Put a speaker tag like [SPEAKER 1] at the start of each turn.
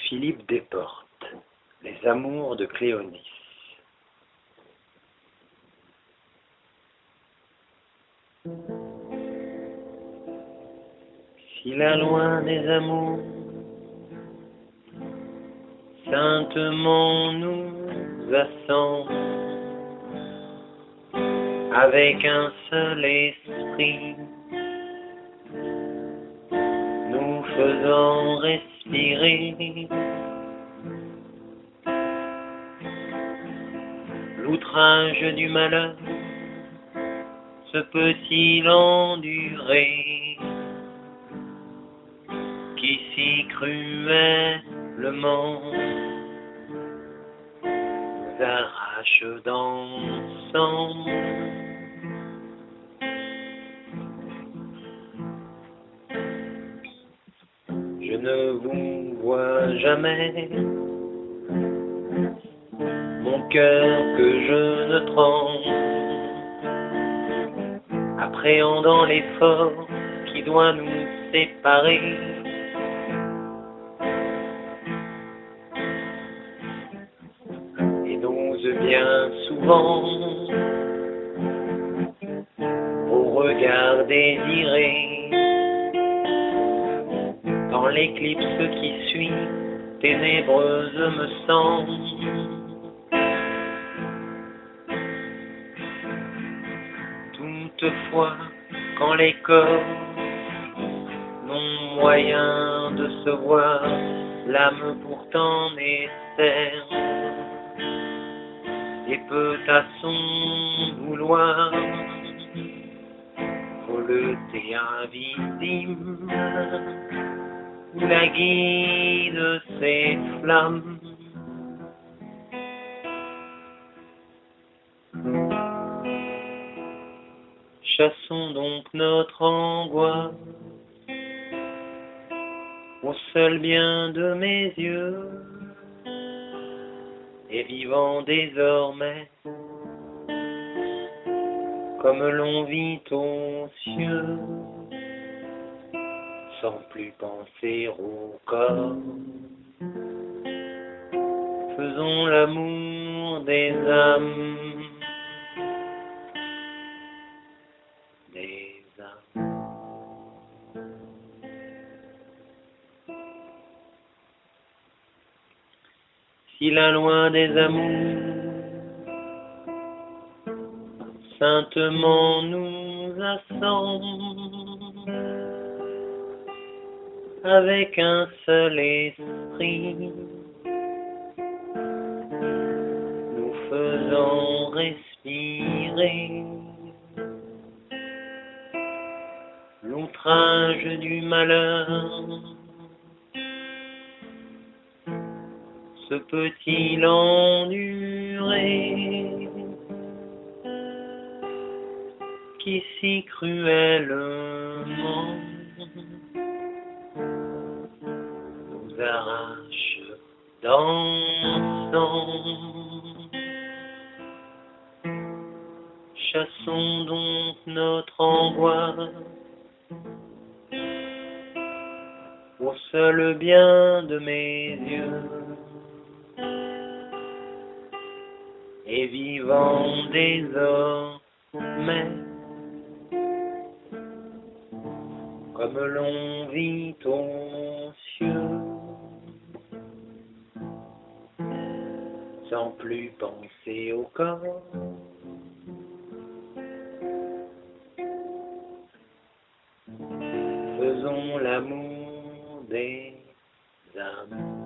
[SPEAKER 1] Philippe Desportes, Les amours de Cléonice. Si la loi des amours saintement nous assemble, avec un seul esprit, nous faisant respirer l'outrage du malheur, se peut-il endurer, qui si cruellement nous arrache d'ensemble? Je ne vous vois jamais, mon cœur que je ne tremble, appréhendant l'effort qui doit nous séparer. Et n'ose bien souvent, au regard désiré, dans l'éclipse qui suit, ténébreuse me semble. Toutefois, quand les corps n'ont moyen de se voir, l'âme pourtant nécessaire et peut à son vouloir voleter invisible, où la guide ses flammes. Chassons donc notre angoisse au seul bien de mes yeux, et vivant désormais comme l'on vit aux cieux, sans plus penser au corps. Faisons l'amour des âmes, des âmes. Si la loi des amours saintement nous assemble, avec un seul esprit, nous faisant respirer l'outrage du malheur, se peut-il endurer, qui si cruellement nous arrache d'ensemble? Chassons donc notre angoisse au seul bien de mes yeux, et vivant désormais comme l'on vit aux cieux, sans plus penser au corps. Faisons l'amour des âmes.